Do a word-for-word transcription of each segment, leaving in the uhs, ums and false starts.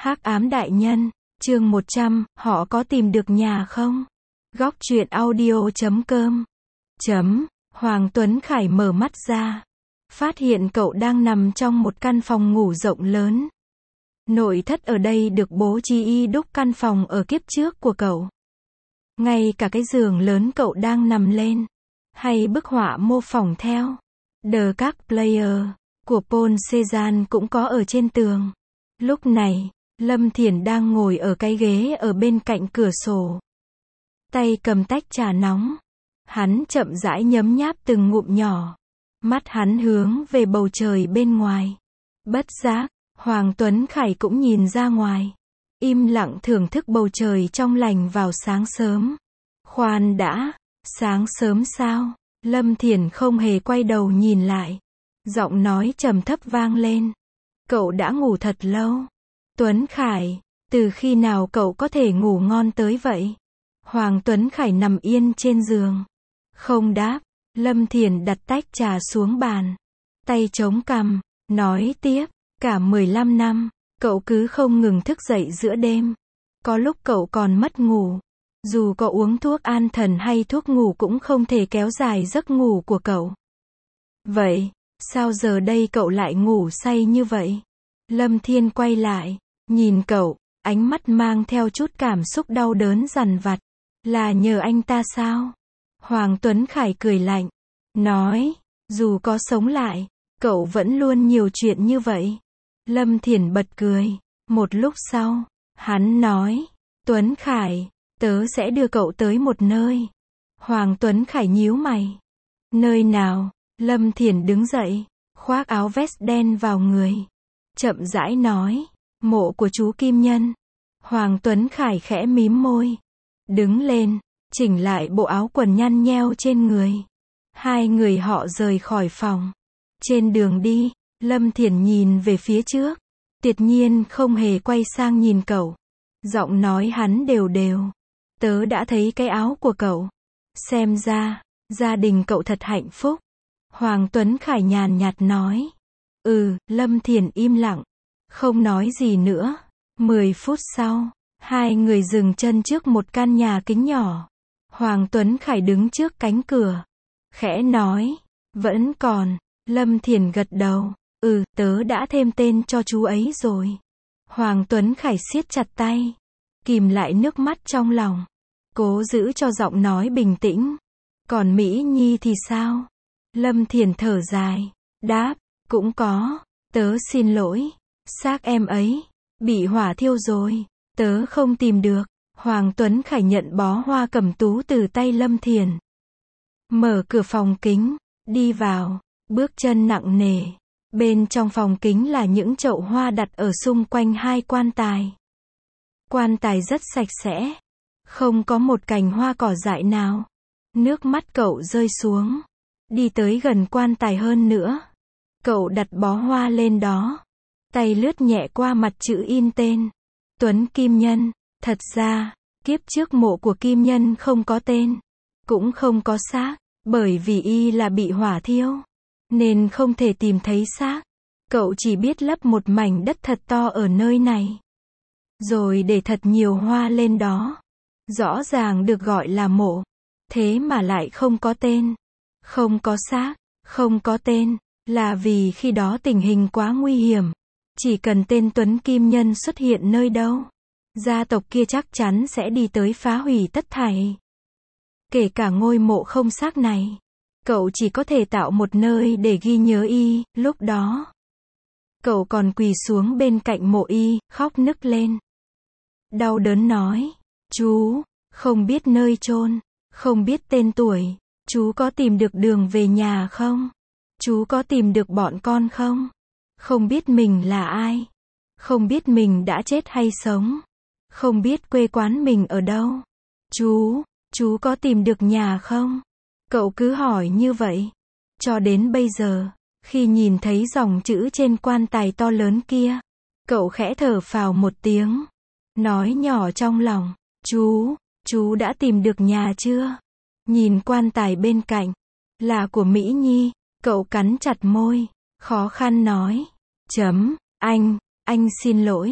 Hắc ám đại nhân, chương một trăm, họ có tìm được nhà không? Góc truyện audio chấm com. Chấm, Hoàng Tuấn Khải mở mắt ra. Phát hiện cậu đang nằm trong một căn phòng ngủ rộng lớn. Nội thất ở đây được bố trí y đúc căn phòng ở kiếp trước của cậu. Ngay cả cái giường lớn cậu đang nằm lên, hay bức họa mô phỏng theo The Các Player của Paul Cézanne cũng có ở trên tường. Lúc này, Lâm Thiển đang ngồi ở cái ghế ở bên cạnh cửa sổ. Tay cầm tách trà nóng. Hắn chậm rãi nhấm nháp từng ngụm nhỏ. Mắt hắn hướng về bầu trời bên ngoài. Bất giác, Hoàng Tuấn Khải cũng nhìn ra ngoài. Im lặng thưởng thức bầu trời trong lành vào sáng sớm. Khoan đã, sáng sớm sao? Lâm Thiển không hề quay đầu nhìn lại. Giọng nói trầm thấp vang lên. Cậu đã ngủ thật lâu. Tuấn Khải, từ khi nào cậu có thể ngủ ngon tới vậy? Hoàng Tuấn Khải nằm yên trên giường. Không đáp, Lâm Thiển đặt tách trà xuống bàn. Tay chống cằm, nói tiếp, cả mười lăm năm, cậu cứ không ngừng thức dậy giữa đêm. Có lúc cậu còn mất ngủ. Dù có uống thuốc an thần hay thuốc ngủ cũng không thể kéo dài giấc ngủ của cậu. Vậy, sao giờ đây cậu lại ngủ say như vậy? Lâm Thiên quay lại, nhìn cậu, ánh mắt mang theo chút cảm xúc đau đớn dằn vặt. Là nhờ anh ta sao? Hoàng Tuấn Khải cười lạnh, nói, dù có sống lại, cậu vẫn luôn nhiều chuyện như vậy. Lâm Thiển bật cười. Một lúc sau, hắn nói, Tuấn Khải, tớ sẽ đưa cậu tới một nơi. Hoàng Tuấn Khải nhíu mày. Nơi nào? Lâm Thiển đứng dậy, khoác áo vest đen vào người. Chậm rãi nói, mộ của chú Kim Nhân. Hoàng Tuấn Khải khẽ mím môi. Đứng lên, chỉnh lại bộ áo quần nhăn nheo trên người. Hai người họ rời khỏi phòng. Trên đường đi, Lâm Thiển nhìn về phía trước. Tuyệt nhiên không hề quay sang nhìn cậu. Giọng nói hắn đều đều. Tớ đã thấy cái áo của cậu. Xem ra, gia đình cậu thật hạnh phúc. Hoàng Tuấn Khải nhàn nhạt nói. Ừ, Lâm Thiển im lặng. Không nói gì nữa. Mười phút sau, hai người dừng chân trước một căn nhà kính nhỏ. Hoàng Tuấn Khải đứng trước cánh cửa. Khẽ nói. Vẫn còn. Lâm Thiển gật đầu. Ừ, tớ đã thêm tên cho chú ấy rồi. Hoàng Tuấn Khải siết chặt tay. Kìm lại nước mắt trong lòng. Cố giữ cho giọng nói bình tĩnh. Còn Mỹ Nhi thì sao? Lâm Thiển thở dài. Đáp, cũng có. Tớ xin lỗi. Xác em ấy bị hỏa thiêu rồi. Tớ không tìm được. Hoàng Tuấn Khải nhận bó hoa cẩm tú từ tay Lâm Thiển. Mở cửa phòng kính. Đi vào. Bước chân nặng nề. Bên trong phòng kính là những chậu hoa đặt ở xung quanh hai quan tài. Quan tài rất sạch sẽ. Không có một cành hoa cỏ dại nào. Nước mắt cậu rơi xuống. Đi tới gần quan tài hơn nữa. Cậu đặt bó hoa lên đó. Tay lướt nhẹ qua mặt chữ in tên. Tuấn Kim Nhân. Thật ra, kiếp trước mộ của Kim Nhân không có tên. Cũng không có xác. Bởi vì y là bị hỏa thiêu. Nên không thể tìm thấy xác. Cậu chỉ biết lấp một mảnh đất thật to ở nơi này. Rồi để thật nhiều hoa lên đó. Rõ ràng được gọi là mộ. Thế mà lại không có tên. Không có xác, không có tên. Là vì khi đó tình hình quá nguy hiểm. Chỉ cần tên Tuấn Kim Nhân xuất hiện nơi đâu, gia tộc kia chắc chắn sẽ đi tới phá hủy tất thảy. Kể cả ngôi mộ không xác này. Cậu chỉ có thể tạo một nơi để ghi nhớ y. Lúc đó, cậu còn quỳ xuống bên cạnh mộ y, khóc nức lên. Đau đớn nói, chú, không biết nơi chôn, không biết tên tuổi. Chú có tìm được đường về nhà không? Chú có tìm được bọn con không? Không biết mình là ai. Không biết mình đã chết hay sống. Không biết quê quán mình ở đâu. Chú, chú có tìm được nhà không? Cậu cứ hỏi như vậy. Cho đến bây giờ, khi nhìn thấy dòng chữ trên quan tài to lớn kia, cậu khẽ thở phào một tiếng. Nói nhỏ trong lòng, chú, chú đã tìm được nhà chưa? Nhìn quan tài bên cạnh, là của Mỹ Nhi, cậu cắn chặt môi, khó khăn nói. Chấm, anh, anh xin lỗi.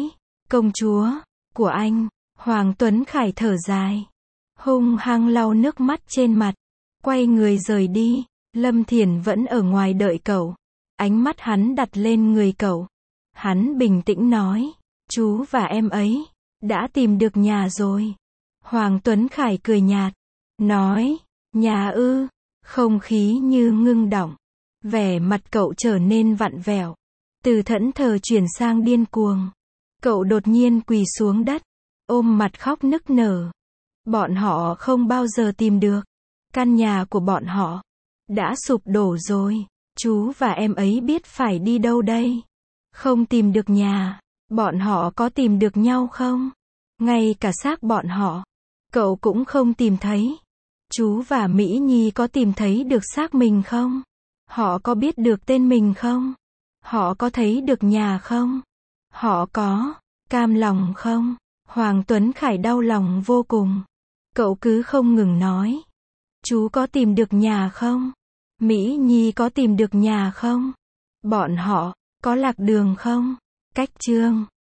Công chúa của anh. Hoàng Tuấn Khải thở dài, hung hăng lau nước mắt trên mặt, quay người rời đi. Lâm Thiển vẫn ở ngoài đợi cậu. Ánh mắt hắn đặt lên người cậu. Hắn bình tĩnh nói, chú và em ấy đã tìm được nhà rồi. Hoàng Tuấn Khải cười nhạt, nói, nhà ư? Không khí như ngưng đọng. Vẻ mặt cậu trở nên vặn vẹo. Từ thẫn thờ chuyển sang điên cuồng. Cậu đột nhiên quỳ xuống đất, ôm mặt khóc nức nở. Bọn họ không bao giờ tìm được. Căn nhà của bọn họ đã sụp đổ rồi. Chú và em ấy biết phải đi đâu đây? Không tìm được nhà. Bọn họ có tìm được nhau không? Ngay cả xác bọn họ, cậu cũng không tìm thấy. Chú và Mỹ Nhi có tìm thấy được xác mình không? Họ có biết được tên mình không? Họ có thấy được nhà không? Họ có cam lòng không? Hoàng Tuấn Khải đau lòng vô cùng. Cậu cứ không ngừng nói. Chú có tìm được nhà không? Mỹ Nhi có tìm được nhà không? Bọn họ có lạc đường không? Cách chương